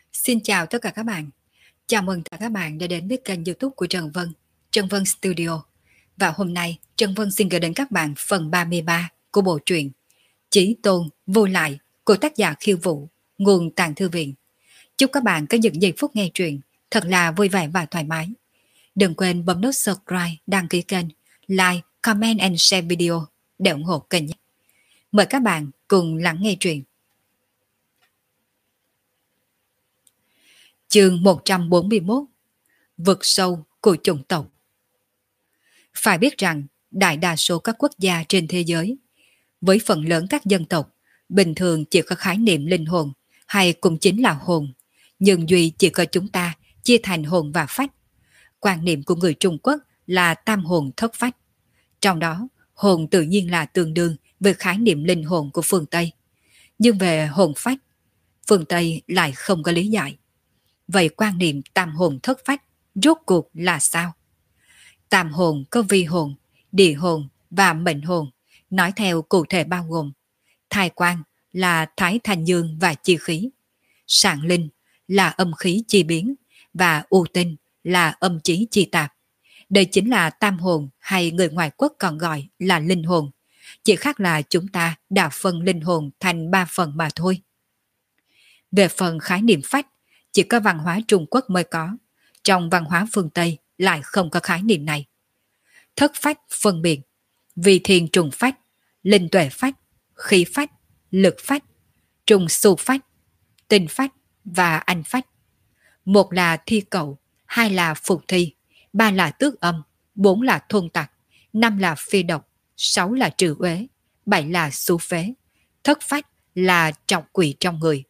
Xin chào tất cả các bạn. Chào mừng tất cả các bạn đã đến với kênh YouTube của Trần Vân, Trần Vân Studio. Và hôm nay, Trần Vân xin gửi đến các bạn phần 33 của bộ truyện Chí Tôn Vô Lại của tác giả Khiêu Vũ, nguồn Tàng Thư Viện. Chúc các bạn có những giây phút nghe truyện thật là vui vẻ và thoải mái. Đừng quên bấm nút subscribe, đăng ký kênh, like, comment and share video để ủng hộ kênh nhé. Mời các bạn cùng lắng nghe truyện. Chương 141: Vực sâu của chủng tộc. Phải biết rằng đại đa số các quốc gia trên thế giới, với phần lớn các dân tộc, bình thường chỉ có khái niệm linh hồn hay cũng chính là hồn, nhưng duy chỉ có chúng ta chia thành hồn và phách. Quan niệm của người Trung Quốc là tam hồn thất phách. Trong đó, hồn tự nhiên là tương đương với khái niệm linh hồn của phương Tây. Nhưng về hồn phách, phương Tây lại không có lý giải. Vậy quan niệm tam hồn thất phách rốt cuộc là sao? Tam hồn có vi hồn, địa hồn và mệnh hồn, nói theo cụ thể bao gồm thai quan là thái thanh dương và chi khí, sạng linh là âm khí chi biến và u tinh là âm chí chi tạp. Đây chính là tam hồn hay người ngoại quốc còn gọi là linh hồn. Chỉ khác là chúng ta đã phân linh hồn thành 3 phần mà thôi. Về phần khái niệm phách, chỉ có văn hóa Trung Quốc mới có, trong văn hóa phương Tây lại không có khái niệm này. Thất phách phân biệt vì thiền trùng phách, linh tuệ phách, khí phách, lực phách, trùng xu phách, tinh phách và anh phách. Một là thi cậu, hai là phục thi, ba là tước âm, bốn là thôn tặc, năm là phi độc, sáu là trừ uế, bảy là xú phế. Thất phách là trọng quỷ trong người.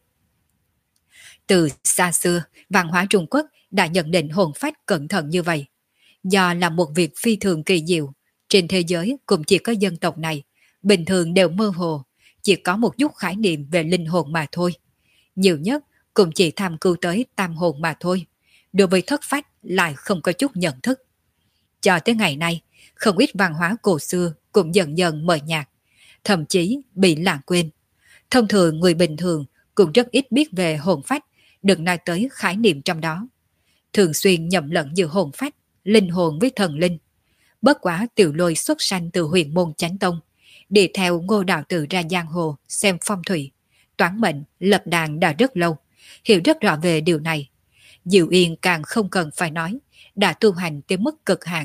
Từ xa xưa, văn hóa Trung Quốc đã nhận định hồn phách cẩn thận như vậy. Do là một việc phi thường kỳ diệu, trên thế giới cũng chỉ có dân tộc này, bình thường đều mơ hồ, chỉ có một chút khái niệm về linh hồn mà thôi. Nhiều nhất cũng chỉ tham cứu tới tam hồn mà thôi. Đối với thất phách lại không có chút nhận thức. Cho tới ngày nay, không ít văn hóa cổ xưa cũng dần dần mờ nhạt, thậm chí bị lãng quên. Thông thường người bình thường cũng rất ít biết về hồn phách, đừng nói tới khái niệm trong đó. Thường xuyên nhầm lẫn giữa hồn phách, linh hồn với thần linh. Bất quá Tiểu Lôi xuất sanh từ huyền môn Chánh Tông, đi theo Ngô đạo tử ra giang hồ xem phong thủy, toán mệnh, lập đàn đã rất lâu, hiểu rất rõ về điều này. Diệu Yên càng không cần phải nói, đã tu hành tới mức cực hạn.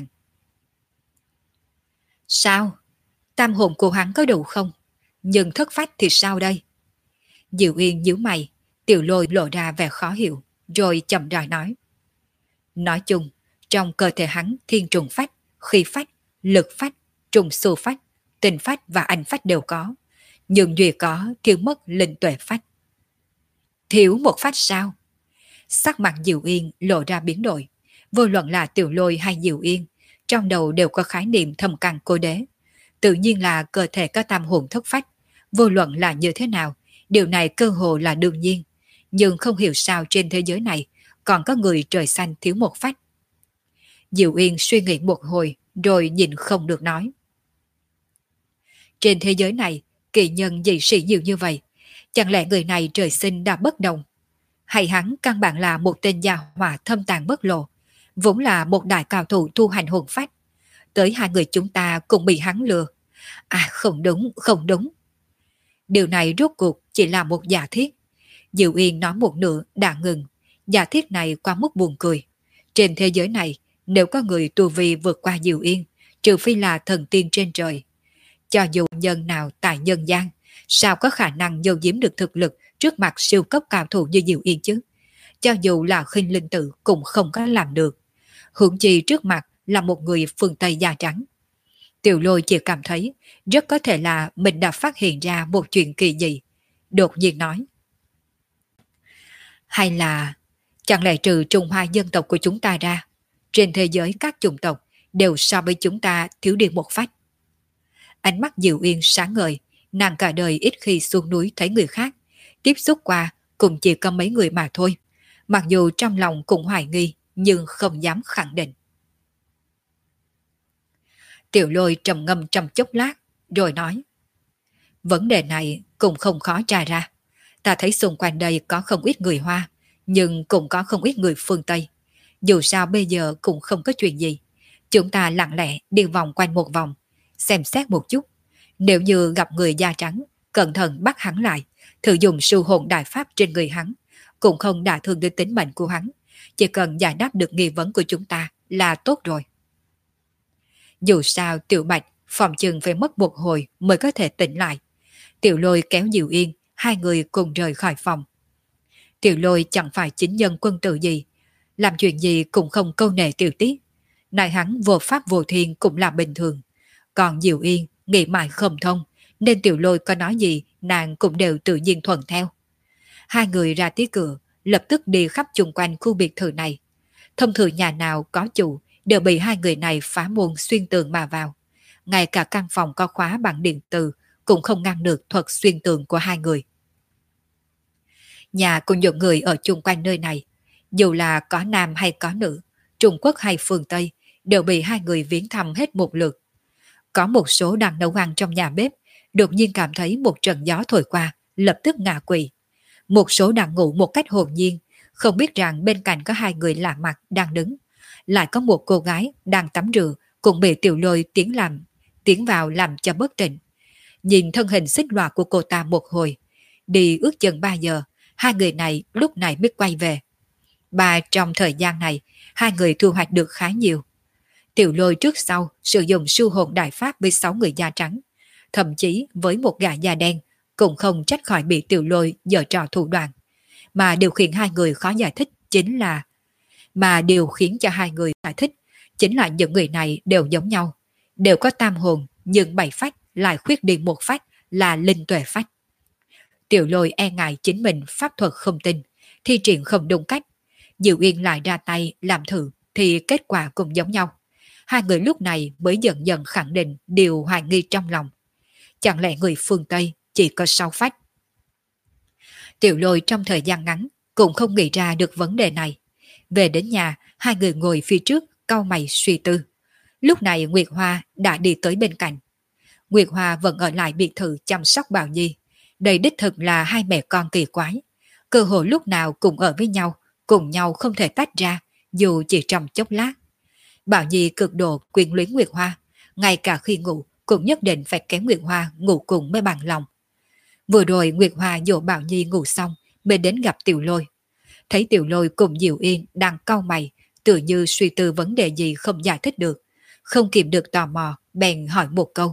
Sao? Tam hồn của hắn có đủ không? Nhưng thất phách thì sao đây? Diệu Yên nhíu mày, Tiểu Lôi lộ ra vẻ khó hiểu, rồi chậm rãi nói. Nói chung, trong cơ thể hắn thiên trùng phách, khí phách, lực phách, trùng xu phách, tinh phách và anh phách đều có, nhưng duy có thiếu mất linh tuệ phách. Thiếu một phách sao? Sắc mặt Diệu Yên lộ ra biến đổi, vô luận là Tiểu Lôi hay Diệu Yên, trong đầu đều có khái niệm thâm căn cố đế. Tự nhiên là cơ thể có tam hồn thất phách, vô luận là như thế nào, điều này cơ hồ là đương nhiên, nhưng không hiểu sao trên thế giới này còn có người trời xanh thiếu một phách. Diệu Yên suy nghĩ một hồi rồi nhìn không được nói. Trên thế giới này, kỳ nhân dị sĩ nhiều như vậy, chẳng lẽ người này trời sinh đã bất đồng? Hay hắn căn bản là một tên gia hỏa thâm tàng bất lộ, vốn là một đại cao thủ tu hành hồn phách. Tới hai người chúng ta cũng bị hắn lừa. À không đúng, không đúng. Điều này rốt cuộc chỉ là một giả thiết. Diệu Yên nói một nửa đã ngừng. Giả thiết này quá mức buồn cười. Trên thế giới này, nếu có người tu vi vượt qua Diệu Yên, trừ phi là thần tiên trên trời. Cho dù nhân nào tại nhân gian, sao có khả năng giấu giếm được thực lực trước mặt siêu cấp cao thủ như Diệu Yên chứ? Cho dù là Khinh Linh Tự cũng không có làm được. Huống chi trước mặt là một người phương Tây da trắng. Tiểu Lôi chỉ cảm thấy rất có thể là mình đã phát hiện ra một chuyện kỳ dị. Đột nhiên nói. Hay là chẳng lẽ trừ Trung Hoa dân tộc của chúng ta ra, trên thế giới các chủng tộc đều so với chúng ta thiếu đi một phách. Ánh mắt Diệu Yên sáng ngời, nàng cả đời ít khi xuống núi thấy người khác, tiếp xúc qua cũng chỉ có mấy người mà thôi. Mặc dù trong lòng cũng hoài nghi, nhưng không dám khẳng định. Tiểu Lôi trầm ngâm trong chốc lát, rồi nói. Vấn đề này cũng không khó tra ra. Ta thấy xung quanh đây có không ít người Hoa, Nhưng cũng có không ít người phương Tây. Dù sao bây giờ cũng không có chuyện gì. Chúng ta lặng lẽ đi vòng quanh một vòng, xem xét một chút. Nếu như gặp người da trắng, cẩn thận bắt hắn lại, thử dùng sư hồn đại pháp trên người hắn, cũng không đả thương đến tính mệnh của hắn. Chỉ cần giải đáp được nghi vấn của chúng ta là tốt rồi. Dù sao Tiểu Bạch phòng chừng phải mất một hồi mới có thể tỉnh lại. Tiểu Lôi kéo Diệu Yên, hai người cùng rời khỏi phòng. Tiểu Lôi chẳng phải chính nhân quân tử gì, làm chuyện gì cũng không câu nệ tiểu tiết. Này hắn vô pháp vô thiên cũng là bình thường. Còn Diệu Yên nghĩ mãi không thông, nên Tiểu Lôi có nói gì nàng cũng đều tự nhiên thuận theo. Hai người ra tới cửa, lập tức đi khắp chung quanh khu biệt thự này. Thông thường nhà nào có chủ đều bị hai người này phá môn xuyên tường mà vào. Ngay cả căn phòng có khóa bằng điện tử cũng không ngăn được thuật xuyên tường của hai người. Nhà của những người ở chung quanh nơi này, dù là có nam hay có nữ, Trung Quốc hay phương Tây, đều bị hai người viếng thăm hết một lượt. Có một số đang nấu ăn trong nhà bếp, đột nhiên cảm thấy một trận gió thổi qua, lập tức ngã quỵ. Một số đang ngủ một cách hồn nhiên, không biết rằng bên cạnh có hai người lạ mặt đang đứng. Lại có một cô gái đang tắm rửa cũng bị Tiểu Lôi tiến vào làm cho bất tỉnh. Nhìn thân hình xích loạt của cô ta một hồi, đi ước chừng 3 giờ, hai người này lúc này mới quay về. Trong thời gian này, hai người thu hoạch được khá nhiều. Tiểu Lôi trước sau sử dụng siêu hồn đại pháp với 6 người da trắng, thậm chí với một gã da đen cũng không trách khỏi bị Tiểu Lôi giở trò thủ đoạn. Mà điều khiến hai người khó giải thích chính là những người này đều giống nhau, đều có tam hồn nhưng 7 phách lại khuyết đi một phách là linh tuệ phách. Tiểu Lôi e ngại chính mình pháp thuật không tin, thi triển không đúng cách. Diệu Yên lại ra tay làm thử thì kết quả cũng giống nhau. Hai người lúc này mới dần dần khẳng định điều hoài nghi trong lòng. Chẳng lẽ người phương Tây chỉ có 6 phách? Tiểu Lôi trong thời gian ngắn cũng không nghĩ ra được vấn đề này. Về đến nhà, hai người ngồi phía trước cau mày suy tư. Lúc này Nguyệt Hoa đã đi tới bên cạnh. Nguyệt Hoa vẫn ở lại biệt thự chăm sóc Bảo Nhi. Đây đích thực là hai mẹ con kỳ quái. Cơ hội lúc nào cũng ở với nhau, cùng nhau không thể tách ra, dù chỉ trong chốc lát. Bảo Nhi cực độ quyến luyến Nguyệt Hoa, ngay cả khi ngủ cũng nhất định phải kéo Nguyệt Hoa ngủ cùng mới bằng lòng. Vừa rồi Nguyệt Hoa dỗ Bảo Nhi ngủ xong mới đến gặp Tiểu Lôi. Thấy Tiểu Lôi cùng Diệu Yên đang cau mày, tự như suy tư vấn đề gì không giải thích được, không kìm được tò mò, bèn hỏi một câu.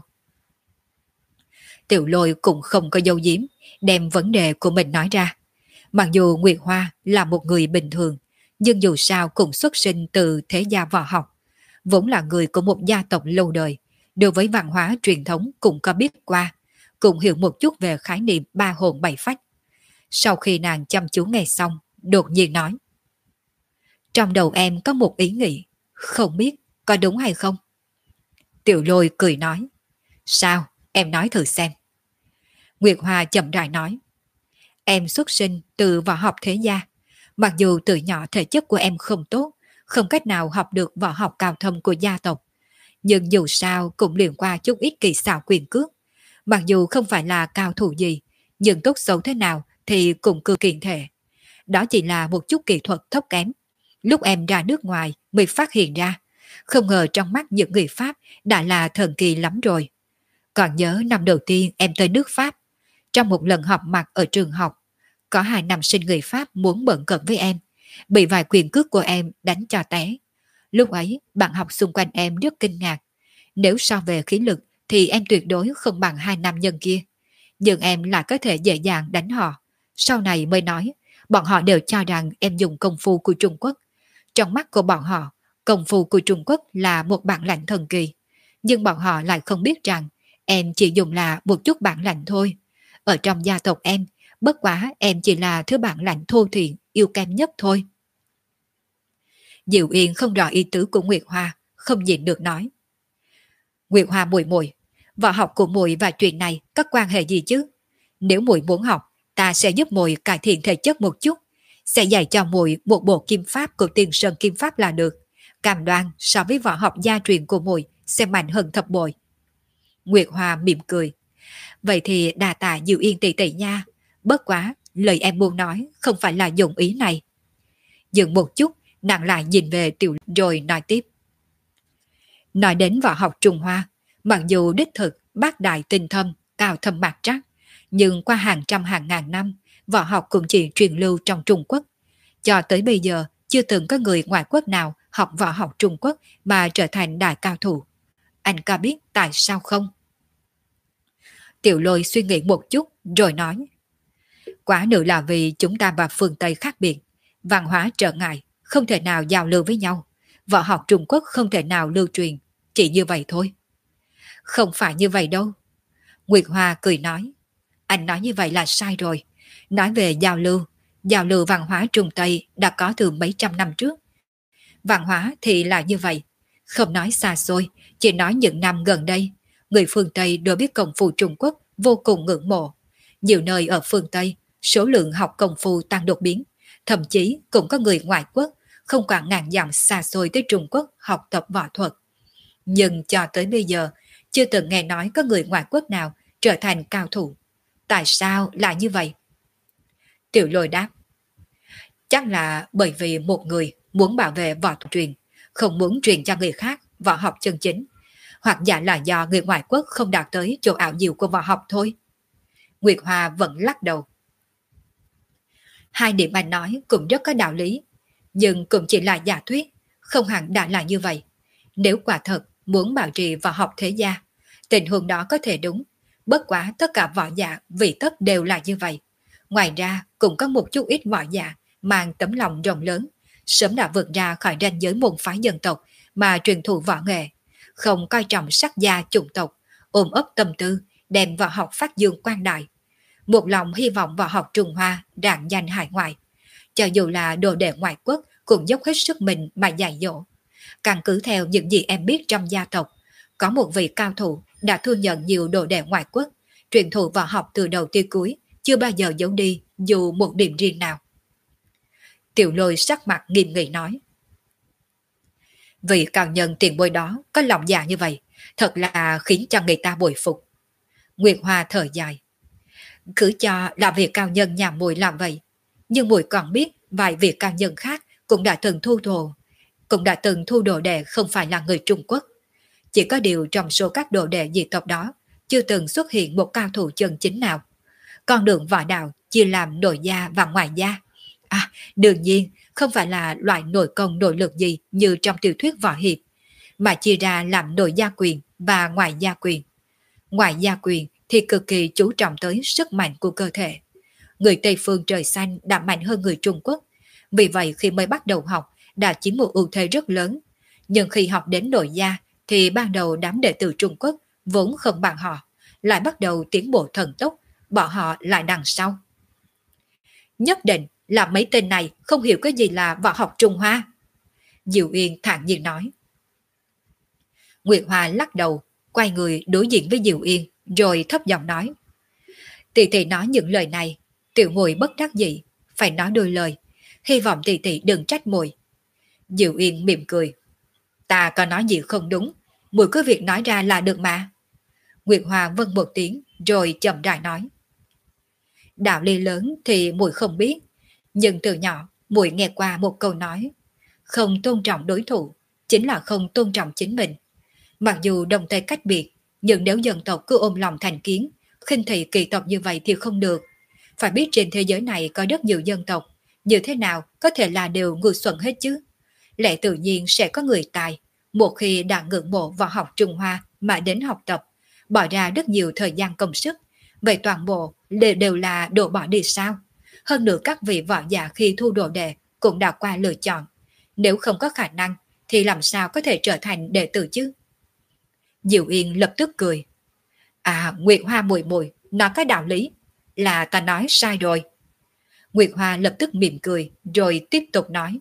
Tiểu Lôi cũng không có giấu giếm, đem vấn đề của mình nói ra. Mặc dù Nguyệt Hoa là một người bình thường, nhưng dù sao cũng xuất sinh từ thế gia võ học, vốn là người của một gia tộc lâu đời, đối với văn hóa truyền thống cũng có biết qua, cũng hiểu một chút về khái niệm ba hồn bảy phách. Sau khi nàng chăm chú nghe xong, đột nhiên nói. Trong đầu em có một ý nghĩ, không biết có đúng hay không? Tiểu Lôi cười nói. Sao? Em nói thử xem. Nguyệt Hoa chậm rãi nói. Em xuất sinh từ võ học thế gia. Mặc dù từ nhỏ thể chất của em không tốt, không cách nào học được võ học cao thâm của gia tộc, nhưng dù sao cũng luyện qua chút ít kỳ xảo quyền cước. Mặc dù không phải là cao thủ gì, nhưng tốt xấu thế nào thì cũng cực kiện thể. Đó chỉ là một chút kỹ thuật thấp kém. Lúc em ra nước ngoài mới phát hiện ra, không ngờ trong mắt những người Pháp đã là thần kỳ lắm rồi. Còn nhớ năm đầu tiên em tới nước Pháp, trong một lần họp mặt ở trường học, có 2 nam sinh người Pháp muốn bận cận với em, bị vài quyền cước của em đánh cho té. Lúc ấy, bạn học xung quanh em rất kinh ngạc. Nếu so về khí lực thì em tuyệt đối không bằng 2 nam nhân kia. Nhưng em lại có thể dễ dàng đánh họ. Sau này mới nói, bọn họ đều cho rằng em dùng công phu của Trung Quốc. Trong mắt của bọn họ, công phu của Trung Quốc là một bản lãnh thần kỳ. Nhưng bọn họ lại không biết rằng em chỉ dùng là một chút bản lãnh thôi. Ở trong gia tộc em, bất quá em chỉ là thứ bản lãnh thô thiện, yêu kém nhất thôi. Diệu Yên không rõ ý tứ của Nguyệt Hoa, không nhịn được nói. Nguyệt Hoa muội muội, võ học của muội và chuyện này có quan hệ gì chứ? Nếu muội muốn học, ta sẽ giúp muội cải thiện thể chất một chút, sẽ dạy cho muội một bộ kim pháp của Tiên Sơn Kim Pháp là được. Cam đoan so với võ học gia truyền của muội sẽ mạnh hơn thập bội. Nguyệt Hoa mỉm cười. Vậy thì đà tạ Diệu Yên tỷ tỷ nha. Bất quá, lời em muốn nói không phải là dụng ý này. dừng một chút, nàng lại nhìn về Tiểu rồi nói tiếp. Nói đến võ học Trung Hoa, mặc dù đích thực bác đại tinh thâm, cao thâm mạc trắc, nhưng qua hàng trăm hàng ngàn năm, võ học cũng chỉ truyền lưu trong Trung Quốc. Cho tới bây giờ, chưa từng có người ngoại quốc nào học võ học Trung Quốc mà trở thành đại cao thủ. Anh có biết tại sao không? Tiểu Lôi suy nghĩ một chút rồi nói. Quả nữ là vì chúng ta và phương Tây khác biệt, văn hóa trở ngại, không thể nào giao lưu với nhau. Võ học Trung Quốc không thể nào lưu truyền, chỉ như vậy thôi. Không phải như vậy đâu. Nguyệt Hoa cười nói. Anh nói như vậy là sai rồi. Nói về giao lưu văn hóa Trung Tây đã có từ mấy trăm năm trước. Văn hóa thì là như vậy. Không nói xa xôi, chỉ nói những năm gần đây, người phương Tây đối biết công phu Trung Quốc vô cùng ngưỡng mộ. Nhiều nơi ở phương Tây, số lượng học công phu tăng đột biến. Thậm chí cũng có người ngoại quốc, không quản ngàn dặm xa xôi tới Trung Quốc học tập võ thuật. Nhưng cho tới bây giờ, chưa từng nghe nói có người ngoại quốc nào trở thành cao thủ. Tại sao lại như vậy? Tiểu Lôi đáp. Chắc là bởi vì một người muốn bảo vệ võ thuật truyền, không muốn truyền cho người khác võ học chân chính, hoặc giả là do người ngoại quốc không đạt tới chỗ ảo diệu của võ học thôi. Nguyệt Hoa vẫn lắc đầu. Hai điểm anh nói cũng rất có đạo lý, nhưng cũng chỉ là giả thuyết, không hẳn đã là như vậy. Nếu quả thật muốn bảo trì võ học thế gia, tình huống đó có thể đúng, bất quá tất cả võ giả vị tất đều là như vậy. Ngoài ra cũng có một chút ít võ giả mang tấm lòng rộng lớn, sớm đã vượt ra khỏi ranh giới môn phái dân tộc mà truyền thụ võ nghệ, không coi trọng sắc gia chủng tộc, ôm ấp tâm tư, đem võ học phát dương quang đại. Một lòng hy vọng võ học Trung Hoa rạng danh hải ngoại. Cho dù là đồ đệ ngoại quốc cũng dốc hết sức mình mà dạy dỗ. Căn cứ theo những gì em biết trong gia tộc, có một vị cao thủ đã thu nhận nhiều đồ đệ ngoại quốc, truyền thụ võ học từ đầu tới cuối, chưa bao giờ giấu đi dù một điểm riêng nào. Tiểu Lôi sắc mặt nghiêm nghị nói. Vị cao nhân tiền bối đó có lòng dạ như vậy, thật là khiến cho người ta bội phục. Nguyệt Hoa thở dài. Cứ cho là vị cao nhân nhà muội làm vậy, nhưng muội còn biết vài vị cao nhân khác cũng đã từng thu đồ đệ không phải là người Trung Quốc. Chỉ có điều trong số các đồ đệ dị tộc đó chưa từng xuất hiện một cao thủ chân chính nào. Con đường võ đạo chia làm nội gia và ngoại gia. À, đương nhiên không phải là loại nội công nội lực gì như trong tiểu thuyết võ hiệp, mà chia ra làm nội gia quyền và ngoại gia quyền. Ngoại gia quyền thì cực kỳ chú trọng tới sức mạnh của cơ thể. Người Tây phương trời xanh đã mạnh hơn người Trung Quốc, vì vậy khi mới bắt đầu học đã chiếm một ưu thế rất lớn. Nhưng khi học đến nội gia thì ban đầu đám đệ tử Trung Quốc vốn không bằng họ, lại bắt đầu tiến bộ thần tốc, bỏ họ lại đằng sau. Nhất định là mấy tên này không hiểu cái gì là võ học Trung Hoa. Diệu Yên thản nhiên nói. Nguyệt Hoa lắc đầu, quay người đối diện với Diệu Yên, rồi thấp giọng nói. Tỷ tỷ nói những lời này, tiểu muội bất đắc dĩ, phải nói đôi lời, hy vọng tỷ tỷ đừng trách muội. Diệu Yên mỉm cười. Ta có nói gì không đúng, muội cứ việc nói ra là được mà. Nguyệt Hoa vâng một tiếng, rồi chậm rãi nói. Đạo lý lớn thì muội không biết, nhưng từ nhỏ muội nghe qua một câu nói, không tôn trọng đối thủ chính là không tôn trọng chính mình. Mặc dù đồng tây cách biệt, nhưng nếu dân tộc cứ ôm lòng thành kiến, khinh thị kỳ tộc như vậy thì không được. Phải biết trên thế giới này có rất nhiều dân tộc, như thế nào có thể là đều ngu xuẩn hết chứ. Lẽ tự nhiên sẽ có người tài, một khi đã ngưỡng mộ vào học Trung Hoa mà đến học tập, bỏ ra rất nhiều thời gian công sức, vậy toàn bộ đều là đổ bỏ đi sao? Hơn nữa các vị võ giả khi thu đồ đệ cũng đã qua lựa chọn. Nếu không có khả năng thì làm sao có thể trở thành đệ tử chứ? Diệu Yên lập tức cười. À, Nguyệt Hoa muội muội nói cái đạo lý, là ta nói sai rồi. Nguyệt Hoa lập tức mỉm cười rồi tiếp tục nói.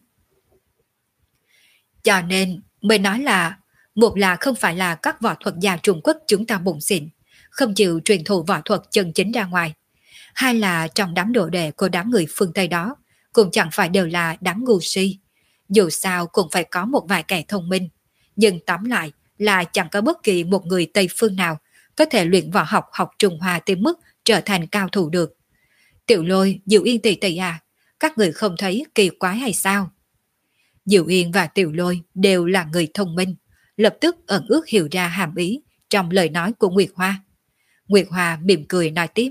Cho nên mới nói là, một là không phải là các võ thuật gia Trung Quốc chúng ta bụng xịn, không chịu truyền thụ võ thuật chân chính ra ngoài. Hai là trong đám đồ đệ của đám người phương Tây đó cũng chẳng phải đều là đám ngu si. Dù sao cũng phải có một vài kẻ thông minh, nhưng tóm lại là chẳng có bất kỳ một người Tây phương nào có thể luyện võ học Trung Hoa tới mức trở thành cao thủ được. Tiểu Lôi, Diệu Yên tỷ tỷ à, các người không thấy kỳ quái hay sao? Diệu Yên và Tiểu Lôi đều là người thông minh, lập tức ẩn ước hiểu ra hàm ý trong lời nói của Nguyệt Hoa. Nguyệt Hoa mỉm cười nói tiếp.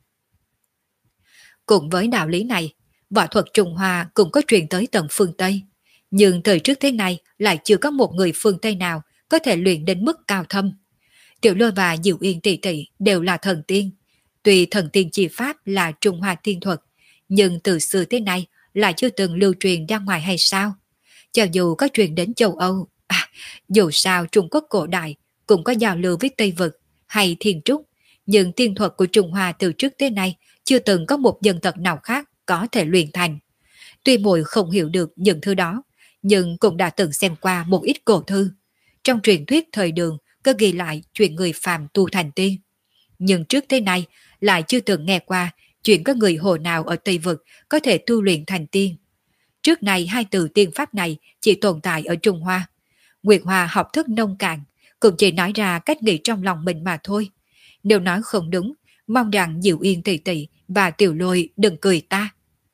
Cùng với đạo lý này, võ thuật Trung Hoa cũng có truyền tới tận phương Tây. Nhưng thời trước thế này lại chưa có một người phương Tây nào có thể luyện đến mức cao thâm. Tiểu Lôi và Diệu Yên tỷ tỷ đều là thần tiên. Tuy thần tiên chi pháp là Trung Hoa tiên thuật, nhưng từ xưa tới nay lại chưa từng lưu truyền ra ngoài hay sao? Cho dù có truyền đến châu Âu, dù sao Trung Quốc cổ đại cũng có giao lưu với Tây Vực hay Thiên Trúc, nhưng tiên thuật của Trung Hoa từ trước tới nay chưa từng có một dân tộc nào khác có thể luyện thành. Tuy muội không hiểu được những thứ đó, nhưng cũng đã từng xem qua một ít cổ thư. Trong truyền thuyết thời Đường có ghi lại chuyện người phàm tu thành tiên. Nhưng trước thế này lại chưa từng nghe qua chuyện có người hồ nào ở Tây Vực có thể tu luyện thành tiên. Trước này hai từ tiên pháp này chỉ tồn tại ở Trung Hoa. Nguyệt Hoa học thức nông cạn, cũng chỉ nói ra cách nghĩ trong lòng mình mà thôi. Nếu nói không đúng, mong rằng Diệu Yên tỷ tỷ và Tiểu Lôi đừng cười ta.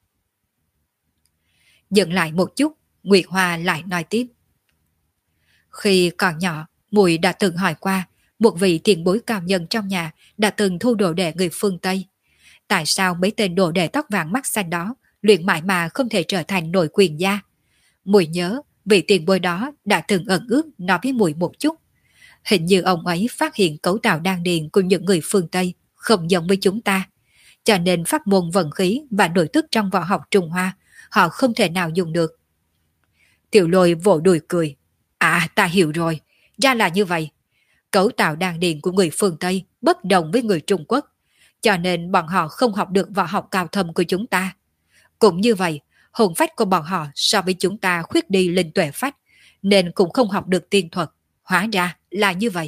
Dừng lại một chút, Nguyệt Hoa lại nói tiếp. Khi còn nhỏ, muội đã từng hỏi qua, một vị tiền bối cao nhân trong nhà đã từng thu đồ đệ người phương Tây. Tại sao mấy tên đồ đệ tóc vàng mắt xanh đó luyện mãi mà không thể trở thành nội quyền gia? Muội nhớ, vị tiền bối đó đã từng ẩn ước nói với muội một chút. Hình như ông ấy phát hiện cấu tạo đan điền của những người phương Tây không giống với chúng ta. Cho nên pháp môn vận khí và nội tức trong võ học Trung Hoa họ không thể nào dùng được. Tiểu Lôi vỗ đùi cười. À, ta hiểu rồi, ra là như vậy. Cấu tạo đan điền của người phương Tây bất đồng với người Trung Quốc, cho nên bọn họ không học được võ học cao thâm của chúng ta. Cũng như vậy, hồn phách của bọn họ so với chúng ta khuyết đi linh tuệ phách, nên cũng không học được tiên thuật. Hóa ra là như vậy.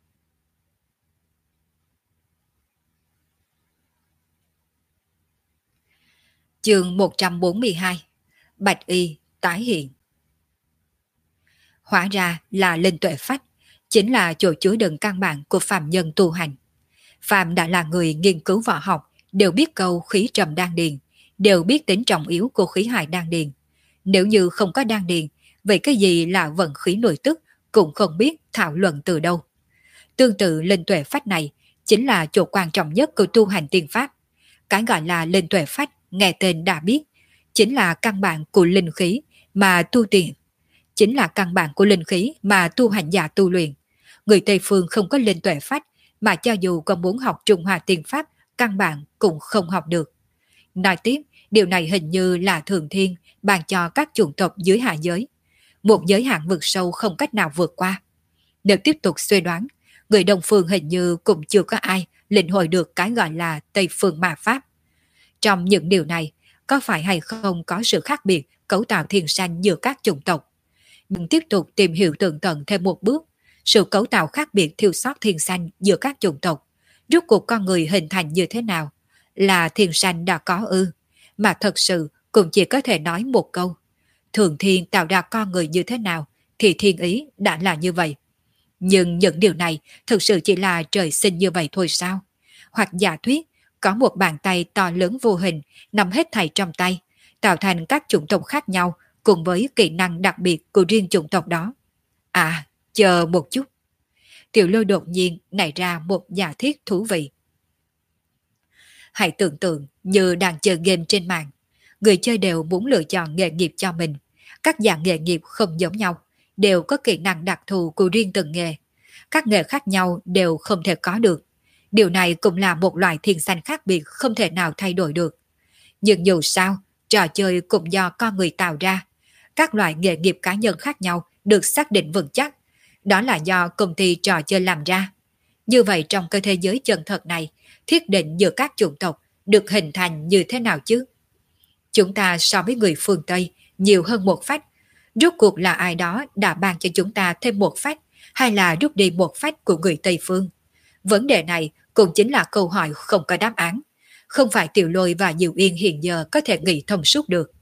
Chương 142. Bạch Y tái hiện. Hóa ra là linh tuệ phách, chính là chỗ chứa đựng căn bản của phàm nhân tu hành. Phàm đã là người nghiên cứu võ học, đều biết câu khí trầm đan điền, đều biết tính trọng yếu của khí hải đan điền. Nếu như không có đan điền, vậy cái gì là vận khí nội tức cũng không biết thảo luận từ đâu. Tương tự linh tuệ phách này chính là chỗ quan trọng nhất của tu hành tiên pháp. Cái gọi là linh tuệ phách nghe tên đã biết, chính là căn bản của linh khí mà tu tiền, chính là căn bản của linh khí mà tu hành giả tu luyện. Người Tây phương không có linh tuệ phách, mà cho dù có muốn học Trung Hoa tiên pháp, căn bản cũng không học được. Nói tiếp, điều này hình như là thường thiên ban cho các chủng tộc dưới hạ giới, một giới hạn vực sâu không cách nào vượt qua. Nếu tiếp tục suy đoán, người Đông phương hình như cũng chưa có ai lĩnh hội được cái gọi là Tây phương ma pháp. Trong những điều này, có phải hay không có sự khác biệt cấu tạo thiên sanh giữa các chủng tộc? Nhưng tiếp tục tìm hiểu tường tận thêm một bước, sự cấu tạo khác biệt thiếu sót thiên sanh giữa các chủng tộc, rốt cuộc con người hình thành như thế nào? Là thiên sanh đã có ư? Mà thật sự cũng chỉ có thể nói một câu. Thường thiên tạo ra con người như thế nào thì thiên ý đã là như vậy. Nhưng những điều này thực sự chỉ là trời sinh như vậy thôi sao? Hoặc giả thuyết, có một bàn tay to lớn vô hình nằm hết thảy trong tay, tạo thành các chủng tộc khác nhau cùng với kỹ năng đặc biệt của riêng chủng tộc đó. À, chờ một chút. Tiểu Lôi đột nhiên nảy ra một giả thiết thú vị. Hãy tưởng tượng như đang chơi game trên mạng. Người chơi đều muốn lựa chọn nghề nghiệp cho mình. Các dạng nghề nghiệp không giống nhau, đều có kỹ năng đặc thù của riêng từng nghề. Các nghề khác nhau đều không thể có được. Điều này cũng là một loại thiên sanh khác biệt không thể nào thay đổi được. Nhưng dù sao, trò chơi cũng do con người tạo ra. Các loại nghề nghiệp cá nhân khác nhau được xác định vững chắc. Đó là do công ty trò chơi làm ra. Như vậy trong cái thế giới chân thật này, thiết định giữa các chủng tộc được hình thành như thế nào chứ? Chúng ta so với người phương Tây nhiều hơn một phách. Rốt cuộc là ai đó đã ban cho chúng ta thêm một phách, hay là rút đi một phách của người Tây phương? Vấn đề này cũng chính là câu hỏi không có đáp án. Không phải Tiểu Lôi và Diệu Yên hiện giờ có thể nghĩ thông suốt được.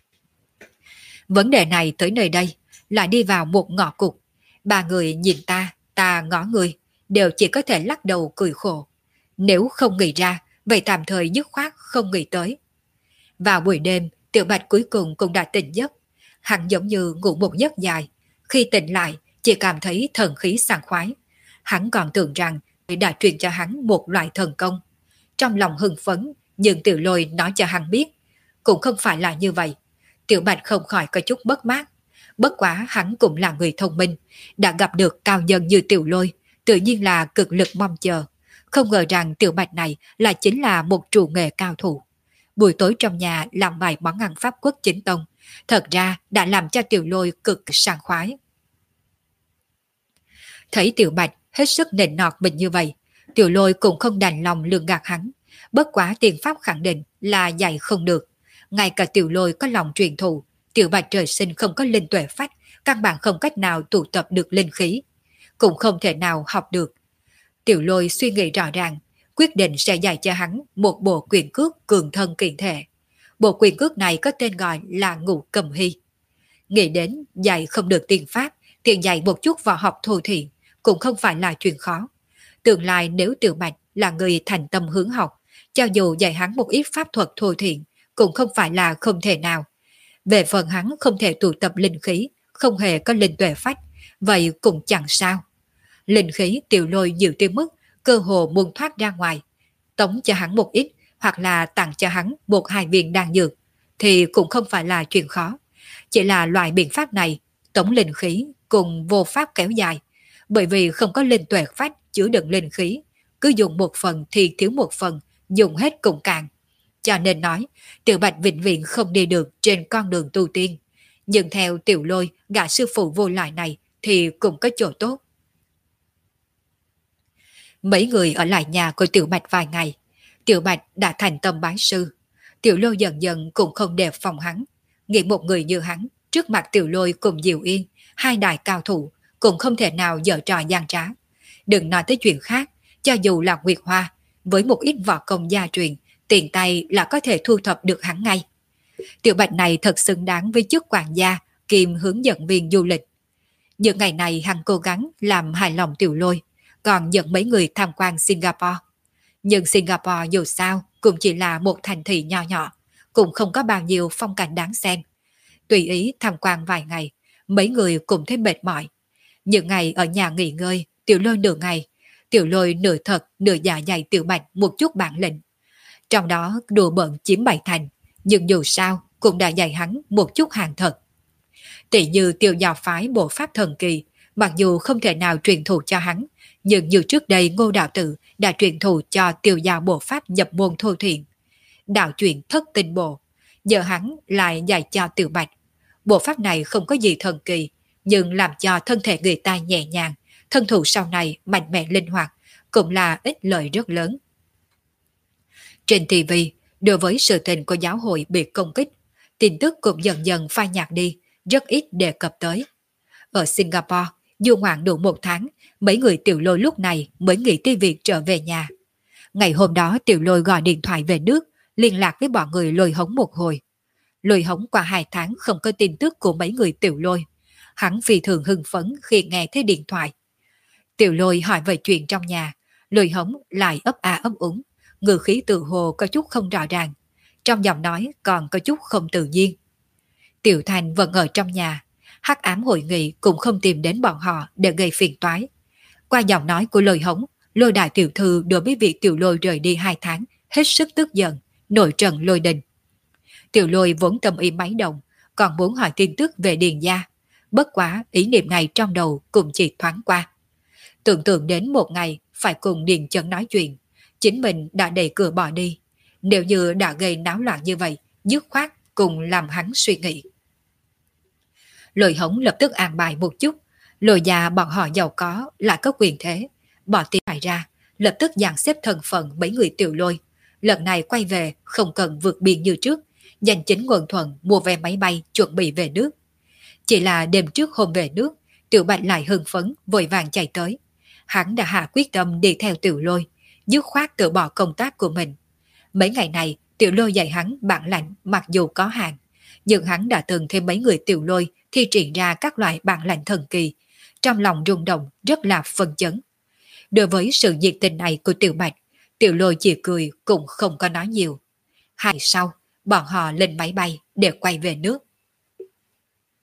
Vấn đề này tới nơi đây lại đi vào một ngõ cụt. Ba người nhìn ta, ta ngó người, đều chỉ có thể lắc đầu cười khổ. Nếu không nghĩ ra, vậy tạm thời dứt khoát không nghĩ tới. Vào buổi đêm, Tiểu Bạch cuối cùng cũng đã tỉnh giấc. Hắn giống như ngủ một giấc dài, khi tỉnh lại chỉ cảm thấy thần khí sảng khoái. Hắn còn tưởng rằng đã truyền cho hắn một loại thần công. Trong lòng hưng phấn, nhưng Tiểu Lôi nói cho hắn biết, cũng không phải là như vậy. Tiểu Bạch không khỏi có chút mất mát. Bất quá hắn cũng là người thông minh, đã gặp được cao nhân như Tiểu Lôi, tự nhiên là cực lực mong chờ. Không ngờ rằng Tiểu Bạch này là chính là một trụ nghề cao thủ. Buổi tối trong nhà làm vài món ăn Pháp quốc chính tông, thật ra đã làm cho Tiểu Lôi cực sảng khoái. Thấy Tiểu Bạch hết sức nịnh nọt mình như vậy, Tiểu Lôi cũng không đành lòng lường gạt hắn. Bất quá tiền pháp khẳng định là dạy không được. Ngay cả Tiểu Lôi có lòng truyền thụ, Tiểu Bạch trời sinh không có linh tuệ phách, căn bản không cách nào tụ tập được linh khí, cũng không thể nào học được. Tiểu Lôi suy nghĩ rõ ràng, quyết định sẽ dạy cho hắn một bộ quyền cước cường thân kiện thể. Bộ quyền cước này có tên gọi là Ngũ Cầm Hy. Nghĩ đến dạy không được tiền pháp, thì dạy một chút vào học thô thiện, cũng không phải là chuyện khó. Tương lai nếu Tiểu Bạch là người thành tâm hướng học, cho dù dạy hắn một ít pháp thuật thô thiện, cũng không phải là không thể nào. Về phần hắn không thể tụ tập linh khí, không hề có linh tuệ phách, vậy cũng chẳng sao. Linh khí Tiểu Lôi nhiều tới mức cơ hồ muốn thoát ra ngoài. Tống cho hắn một ít, hoặc là tặng cho hắn một hai viên đan dược, thì cũng không phải là chuyện khó. Chỉ là loại biện pháp này, tống linh khí cùng vô pháp kéo dài, bởi vì không có linh tuệ phách chứa đựng linh khí, cứ dùng một phần thì thiếu một phần, dùng hết cũng cạn. Cho nên nói, Tiểu Bạch vĩnh viễn không đi được trên con đường tu tiên. Nhưng theo Tiểu Lôi, gã sư phụ vô lại này thì cũng có chỗ tốt. Mấy người ở lại nhà của Tiểu Bạch vài ngày. Tiểu Bạch đã thành tâm bái sư. Tiểu Lôi dần dần cũng không đề phòng hắn. Nghĩ một người như hắn, trước mặt Tiểu Lôi cùng Diệu Yên, hai đại cao thủ, cũng không thể nào giở trò gian trá. Đừng nói tới chuyện khác, cho dù là Nguyệt Hoa, với một ít võ công gia truyền, tiền tay là có thể thu thập được hắn ngay. Tiểu Bạch này thật xứng đáng với chức quản gia, kiêm hướng dẫn viên du lịch. Những ngày này hắn cố gắng làm hài lòng Tiểu Lôi, còn dẫn mấy người tham quan Singapore. Nhưng Singapore dù sao cũng chỉ là một thành thị nho nhỏ, cũng không có bao nhiêu phong cảnh đáng xem. Tùy ý tham quan vài ngày, mấy người cũng thấy mệt mỏi. Những ngày ở nhà nghỉ ngơi, Tiểu Lôi nửa ngày, Tiểu Lôi nửa thật nửa giả dạy Tiểu Bạch một chút bản lĩnh. Trong đó đùa bận chiếm bảy thành, nhưng dù sao cũng đã dạy hắn một chút hàng thật. Tỷ như Tiểu Giáo phái bộ pháp thần kỳ, mặc dù không thể nào truyền thụ cho hắn, nhưng như trước đây Ngô Đạo Tử đã truyền thụ cho Tiểu Giáo bộ pháp nhập môn thô thiện. Đạo truyền thất tinh bộ, giờ hắn lại dạy cho Tiểu Bạch. Bộ pháp này không có gì thần kỳ, nhưng làm cho thân thể người ta nhẹ nhàng, thân thủ sau này mạnh mẽ linh hoạt, cũng là ích lợi rất lớn. Trên TV, đối với sự tình của giáo hội bị công kích, tin tức cũng dần dần phai nhạt đi, rất ít đề cập tới. Ở Singapore, du ngoạn đủ một tháng, mấy người Tiểu Lôi lúc này mới nghĩ tới việc trở về nhà. Ngày hôm đó Tiểu Lôi gọi điện thoại về nước, liên lạc với bọn người Lôi Hống một hồi. Lôi Hống qua 2 tháng không có tin tức của mấy người Tiểu Lôi. Hắn phi thường hưng phấn khi nghe thấy điện thoại. Tiểu Lôi hỏi về chuyện trong nhà, Lôi Hống lại ấp a ấp úng, ngữ khí tự hồ có chút không rõ ràng, trong giọng nói còn có chút không tự nhiên. Tiểu Thành vẫn ở trong nhà, hắc ám hội nghị cũng không tìm đến bọn họ để gây phiền toái. Qua giọng nói của Lôi Hống, Lôi đại tiểu thư đối với việc Tiểu Lôi rời đi 2 tháng hết sức tức giận, nổi trận lôi đình. Tiểu Lôi vốn tâm ý máy động, còn muốn hỏi tin tức về Điền gia. Bất quá ý niệm này trong đầu cũng chỉ thoáng qua. Tưởng tượng đến một ngày phải cùng Điền Chấn nói chuyện, chính mình đã đẩy cửa bỏ đi. Nếu như đã gây náo loạn như vậy, dứt khoát cùng làm hắn suy nghĩ. Lôi Hống lập tức an bài một chút, Lôi gia bọn họ giàu có lại có quyền thế, bỏ tiền phải ra, lập tức dàn xếp thân phận mấy người Tiểu Lôi. Lần này quay về không cần vượt biên như trước, dành chính nguồn thuận mua vé máy bay chuẩn bị về nước. Chỉ là đêm trước hôm về nước, Tiểu Bạch lại hưng phấn vội vàng chạy tới. Hắn đã hạ quyết tâm đi theo Tiểu Lôi, dứt khoát từ bỏ công tác của mình. Mấy ngày này Tiểu Lôi dạy hắn bản lãnh mặc dù có hạn, nhưng hắn đã từng thêm mấy người Tiểu Lôi thi triển ra các loại bản lãnh thần kỳ, trong lòng rung động rất là phân chấn. Đối với sự nhiệt tình này của Tiểu Bạch, Tiểu Lôi chỉ cười cũng không có nói nhiều. 2 ngày sau, bọn họ lên máy bay để quay về nước.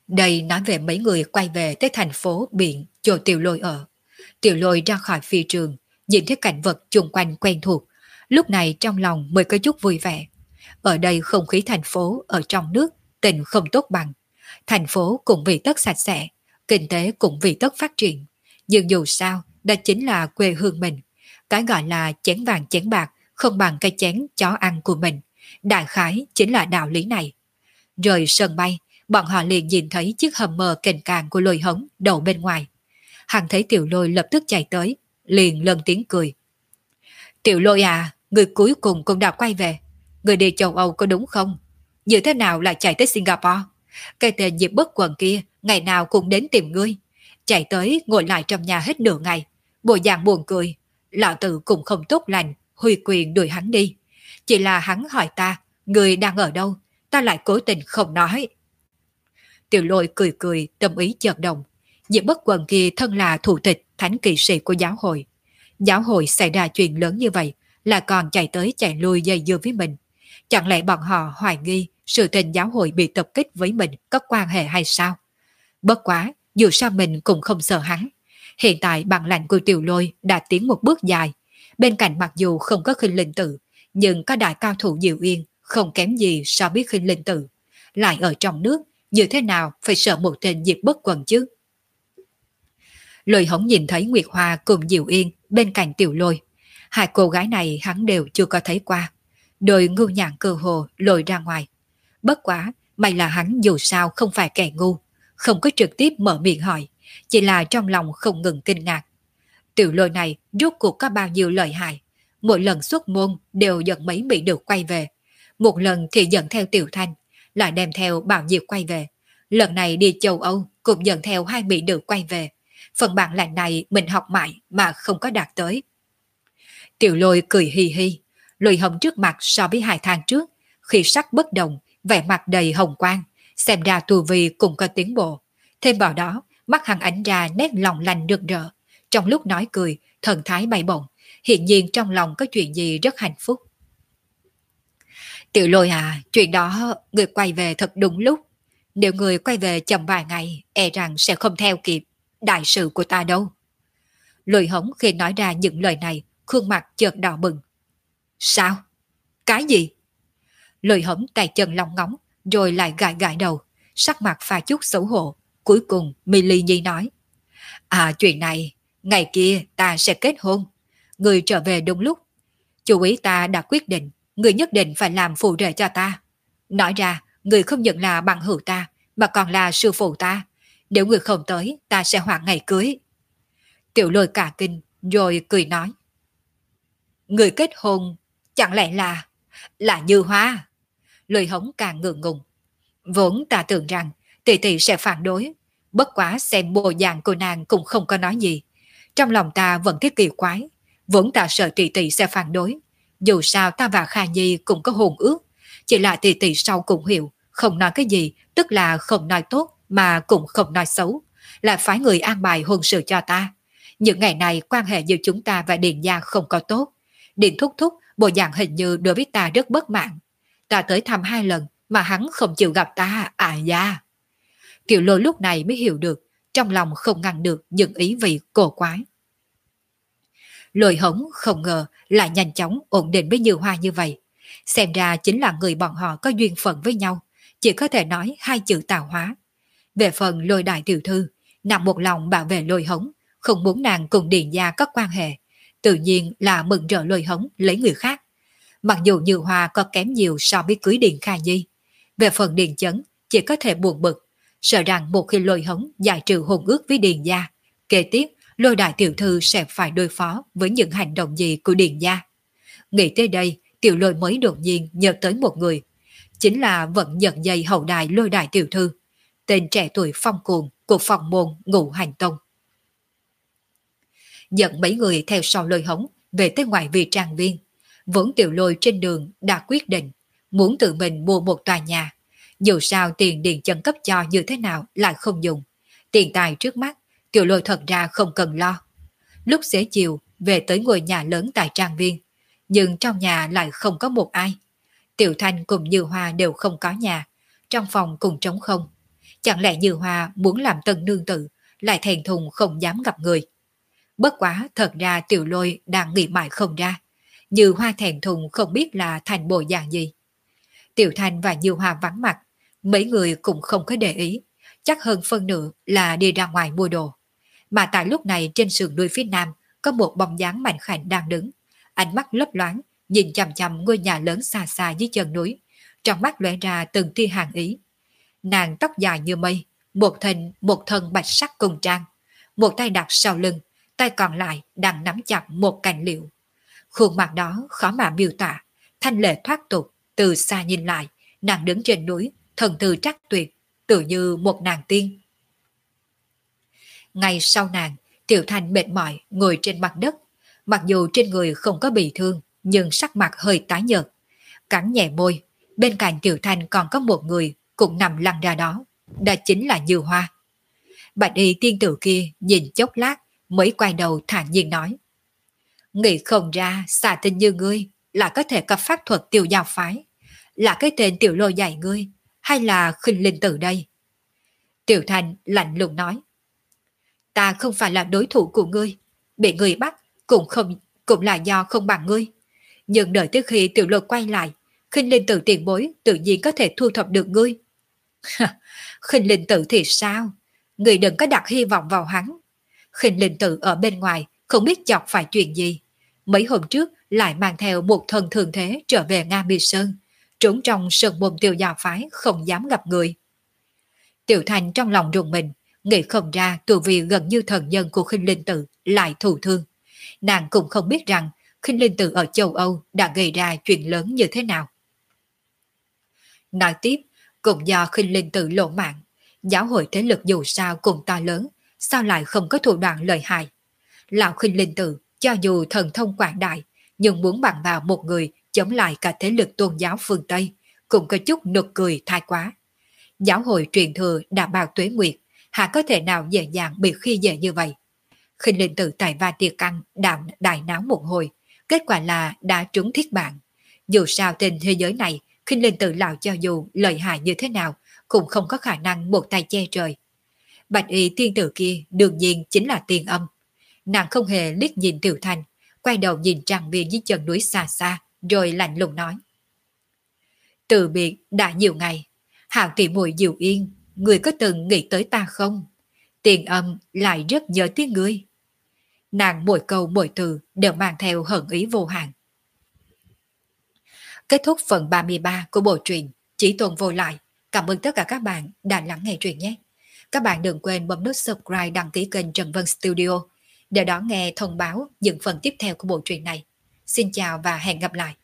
Đây nói về mấy người quay về tới thành phố biển chỗ Tiểu Lôi ở. Tiểu Lôi ra khỏi phi trường, nhìn thấy cảnh vật chung quanh quen thuộc, lúc này trong lòng mới có chút vui vẻ. Ở đây không khí thành phố ở trong nước tình không tốt bằng. Thành phố cũng vì tất sạch sẽ, kinh tế cũng vì tất phát triển. Nhưng dù sao, đó chính là quê hương mình. Cái gọi là chén vàng chén bạc không bằng cái chén chó ăn của mình. Đại khái chính là đạo lý này. Rời sân bay, bọn họ liền nhìn thấy chiếc Hummer kềnh càng của Lôi Hống đậu bên ngoài. Hắn thấy Tiểu Lôi lập tức chạy tới, liền lên tiếng cười. Tiểu Lôi à, người cuối cùng cũng đã quay về. Người đi châu Âu có đúng không? Như thế nào lại chạy tới Singapore? Cái tên Diệp Bất Quần kia ngày nào cũng đến tìm ngươi. Chạy tới ngồi lại trong nhà hết nửa ngày. Bộ dạng buồn cười. Lão tử cũng không tốt lành, huy quyền đuổi hắn đi. Chỉ là hắn hỏi ta, người đang ở đâu? Ta lại cố tình không nói. Tiểu Lôi cười cười, tâm ý chợt động. Diệp Bất Quần kia thân là thủ tịch, thánh kỵ sĩ của giáo hội. Giáo hội xảy ra chuyện lớn như vậy, là còn chạy tới chạy lui dây dưa với mình. Chẳng lẽ bọn họ hoài nghi sự tình giáo hội bị tập kích với mình có quan hệ hay sao? Bất quá, dù sao mình cũng không sợ hắn. Hiện tại bản lãnh của Tiểu Lôi đã tiến một bước dài. Bên cạnh mặc dù không có Khinh Linh Tự, nhưng có đại cao thủ Diệu Yên không kém gì so với Khinh Linh Tự. Lại ở trong nước, như thế nào phải sợ một tên Diệp Bất Quần chứ? Lôi Hống nhìn thấy Nguyệt Hoa cùng Diệu Yên bên cạnh Tiểu Lôi. Hai cô gái này hắn đều chưa có thấy qua. Đôi ngu nhạn cơ hồ lôi ra ngoài. Bất quá, may là hắn dù sao không phải kẻ ngu, không có trực tiếp mở miệng hỏi, chỉ là trong lòng không ngừng kinh ngạc. Tiểu Lôi này rốt cuộc có bao nhiêu lợi hại, mỗi lần xuất môn đều dẫn mấy mỹ được quay về, một lần thì dẫn theo Tiểu Thanh, lại đem theo Bảo Diệp quay về, lần này đi châu Âu cũng dẫn theo hai mỹ được quay về. Phần bản lãnh này mình học mãi mà không có đạt tới. Tiểu Lôi cười hi hi, Lôi Hồng trước mặt so với 2 tháng trước, khi sắc bất đồng, vẻ mặt đầy hồng quang, xem ra tu vi cũng có tiến bộ. Thêm vào đó, mắt hắn ánh ra nét lòng lành rực rỡ. Trong lúc nói cười, thần thái bay bổng, hiện nhiên trong lòng có chuyện gì rất hạnh phúc. Tiểu Lôi à, chuyện đó người quay về thật đúng lúc. Nếu người quay về chậm vài ngày, e rằng sẽ không theo kịp đại sự của ta đâu. Lôi Hống khi nói ra những lời này, khuôn mặt chợt đỏ bừng. Sao? Cái gì? Lôi Hống tay chân lòng ngóng, rồi lại gãi gãi đầu, sắc mặt pha chút xấu hổ. Cuối cùng Milly Nhi nói. À, chuyện này, ngày kia ta sẽ kết hôn. Người trở về đúng lúc. Chủ ý ta đã quyết định, người nhất định phải làm phù rể cho ta. Nói ra, người không những là bằng hữu ta, mà còn là sư phụ ta. Nếu người không tới, ta sẽ hoãn ngày cưới. Tiểu Lôi cả kinh, rồi cười nói. Người kết hôn, chẳng lẽ là Như Hoa? Lôi Hống càng ngượng ngùng. Vốn ta tưởng rằng tỷ tỷ sẽ phản đối, bất quá xem bộ dạng của nàng cũng không có nói gì. Trong lòng ta vẫn thấy kỳ quái, vốn ta sợ tỷ tỷ sẽ phản đối. Dù sao ta và Kha Nhi cũng có hôn ước, chỉ là tỷ tỷ sau cũng hiểu, không nói cái gì, tức là không nói tốt mà cũng không nói xấu, là phái người an bài hôn sự cho ta. Những ngày này quan hệ giữa chúng ta và Điền gia không có tốt. Điền thúc thúc bộ dạng hình như đối với ta rất bất mãn. Ta tới thăm 2 lần mà hắn không chịu gặp ta, à da. Tiểu Lôi lúc này mới hiểu được, trong lòng không ngăn được những ý vị cổ quái. Lôi Hống không ngờ lại nhanh chóng ổn định với Như Hoa như vậy. Xem ra chính là người bọn họ có duyên phận với nhau, chỉ có thể nói 2 chữ tạo hóa. Về phần Lôi đại tiểu thư, nàng một lòng bảo vệ Lôi Hống, không muốn nàng cùng Điền gia có quan hệ, tự nhiên là mừng rỡ Lôi Hống lấy người khác. Mặc dù Như Hoa có kém nhiều so với cưới Điền Kha Nhi, về phần Điền Chấn chỉ có thể buồn bực, sợ rằng một khi Lôi Hống giải trừ hôn ước với Điền gia, kế tiếp Lôi đại tiểu thư sẽ phải đối phó với những hành động gì của Điền gia. Nghĩ tới đây, Tiểu Lôi mới đột nhiên nhớ tới một người, chính là vẫn nhận dây hậu đài Lôi đại tiểu thư, tên trẻ tuổi phong cuồng của phòng môn Ngũ Hành Tông. Dẫn mấy người theo sau Lôi Hống về tới ngoại vi trang viên. Vốn Tiểu Lôi trên đường đã quyết định muốn tự mình mua một tòa nhà. Dù sao tiền Điền Chân cấp cho như thế nào lại không dùng. Tiền tài trước mắt, Tiểu Lôi thật ra không cần lo. Lúc xế chiều về tới ngôi nhà lớn tại trang viên, nhưng trong nhà lại không có một ai. Tiểu Thanh cùng Như Hoa đều không có nhà, trong phòng cùng trống không. Chẳng lẽ Như Hoa muốn làm tân nương tử, lại thẹn thùng không dám gặp người. Bất quá thật ra Tiểu Lôi đang nghĩ mãi không ra. Như Hoa thẹn thùng không biết là thành bộ dạng gì. Tiểu Thanh và Như Hoa vắng mặt, mấy người cũng không có để ý, chắc hơn phân nửa là đi ra ngoài mua đồ. Mà tại lúc này trên sườn núi phía nam có một bóng dáng mạnh khảnh đang đứng, ánh mắt lấp loáng, nhìn chằm chằm ngôi nhà lớn xa xa dưới chân núi, trong mắt lóe ra từng tia hàn ý. Nàng tóc dài như mây, một thân bạch sắc cùng trang, một tay đặt sau lưng, tay còn lại đang nắm chặt một cành liễu. Khuôn mặt đó khó mà miêu tả, thanh lệ thoát tục, từ xa nhìn lại, nàng đứng trên núi, thần tư trắc tuyệt, tự như một nàng tiên. Ngay sau nàng, Tiểu Thanh mệt mỏi ngồi trên mặt đất, mặc dù trên người không có bị thương, nhưng sắc mặt hơi tái nhợt. Cắn nhẹ môi, bên cạnh Tiểu Thanh còn có một người cũng nằm lăn ra đó, đó chính là Như Hoa. Bạch y tiên tử kia nhìn chốc lát mới quay đầu thản nhiên nói: nghĩ không ra xà tinh như ngươi là có thể cấp pháp thuật Tiểu Giao phái, là cái tên Tiểu Lôi dạy ngươi, hay là khinh linh tử đây? Tiểu Thanh lạnh lùng nói: ta không phải là đối thủ của ngươi, bị ngươi bắt cũng là do không bằng ngươi. Nhưng đợi tới khi Tiểu Lôi quay lại, khinh linh tử tiền bối tự nhiên có thể thu thập được ngươi. Khinh linh tử thì sao? Ngươi đừng có đặt hy vọng vào hắn. Khinh linh tử ở bên ngoài không biết chọc phải chuyện gì. Mấy hôm trước lại mang theo một thần thường thế trở về Nga Mi Sơn, trốn trong sơn môn Tiểu Giao phái không dám gặp người. Tiểu Thành trong lòng rùng mình, nghĩ không ra tu vi gần như thần nhân của khinh linh tử lại thụ thương. Nàng cũng không biết rằng khinh linh tử ở châu Âu đã gây ra chuyện lớn như thế nào. Nói tiếp, cũng do khinh linh tử lộ mạng, giáo hội thế lực dù sao cũng to lớn, sao lại không có thủ đoạn lợi hại. Lão khinh linh tử cho dù thần thông quảng đại, nhưng muốn bằng vào một người chống lại cả thế lực tôn giáo phương Tây, cũng có chút nực cười thái quá. Giáo hội truyền thừa đã bao tuế nguyệt, hạ có thể nào dễ dàng bị khi dễ như vậy. Khinh linh tử tài va tiệc ăn đại náo một hồi, kết quả là đã trúng thiết bạn. Dù sao trên thế giới này, khinh linh tử lão cho dù lợi hại như thế nào, cũng không có khả năng một tay che trời. Bạch y tiên tử kia đương nhiên chính là Tiên Âm. Nàng không hề liếc nhìn Tiểu Thanh, quay đầu nhìn trăng biên dưới chân núi xa xa, rồi lạnh lùng nói: từ biệt đã nhiều ngày, hảo tỷ muội Diệu Yên, người có từng nghĩ tới ta không? Tiên Âm lại rất nhớ tiếng ngươi. Nàng mỗi câu mỗi từ đều mang theo hận ý vô hạn. Kết thúc phần 33 của bộ truyện Chỉ Tuần Vô Lại. Cảm ơn tất cả các bạn đã lắng nghe truyện nhé. Các bạn đừng quên bấm nút subscribe, đăng ký kênh Trần Vân Studio để đón nghe thông báo những phần tiếp theo của bộ truyện này. Xin chào và hẹn gặp lại.